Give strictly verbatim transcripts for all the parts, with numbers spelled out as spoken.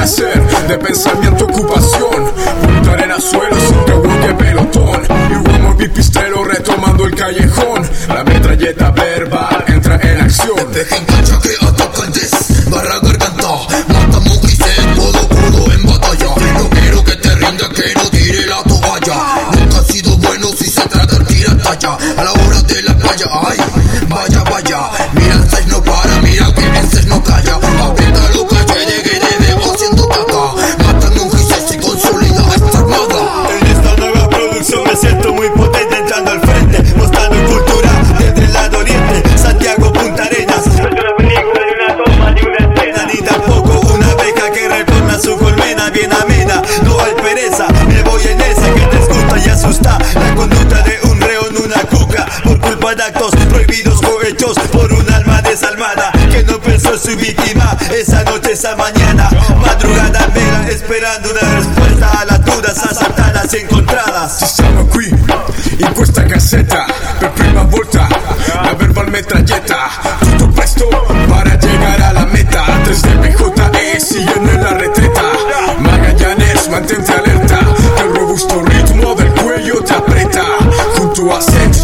hacer, de pensamiento ocupación. Punta arena, suelo, sin que pelotón. Y humo pipistero retomando el callejón. La metralleta verbal entra en acción. Dejen cancha que atacan des, barra garganta. Mata mujeres, codo codo en batalla. No quiero que te rinda, que no tire la toalla. Nunca ha sido bueno si se trata de tirar talla. A la hora de la playa, ay, vaya, vaya. Mira el seis no para, mira que el seis no calla. Aprieta lo calle, llegué de debo haciendo caca. Matan un gises y consolida esta armada. En esta nueva producción me siento muy potente, entrando al frente, mostrando cultura desde el lado oriente. Santiago, Punta Arenas. No es una película ni una toma ni una escena, ni tampoco una abeja que retorna su colmena bien amena. No hay pereza, me voy en esa que te escucha y asusta. La conducta de un reo en una cuca por culpa de actos prohibidos o hechos por un alma desalmada que no pensó su víctima esa noche, esa mañana. Madrugada mera esperando una respuesta a las dudas asaltadas y encontradas. Ci siamo qui, in questa cassetta, per prima volta, la verbal metralleta. Tutto presto para llegar a la meta. Tres de B J E siguen en la retreta. Magallanes, mantente alerta, que el robusto ritmo del cuello te aprieta. Junto a Set,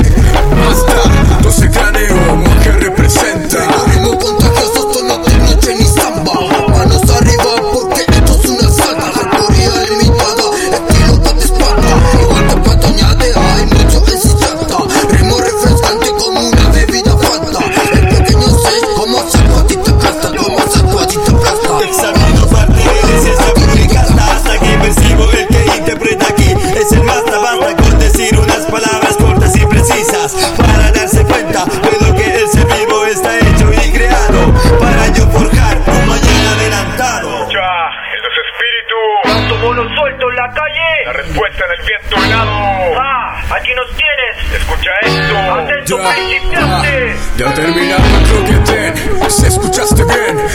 basta, doce cráneo, que representa. Ritmo contagioso, esto no es noche ni samba. Manos arriba porque esto es una salta. Categoría limitada, estilo que te espanta. Igual que patañade, hay mucho en su chata. Ritmo refrescante como una bebida fanta. El pequeño seis como saco a ti te aplasta, como saco a ti te aplasta. Examino parte de ciencia publicada hasta que percibo el que interpreta aquí. Es el más basta con decir unas palabras cortas y precisas para darse cuenta de lo que el ser vivo está hecho y creado para yo forjar un mañana adelantado. Escucha, eso es espíritu. ¿Cuánto mono suelto en la calle? La respuesta en el viento helado. Ah, aquí nos tienes. Escucha esto. Atento, Ya, principiante. ya terminamos el croquetén. Si escuchaste bien,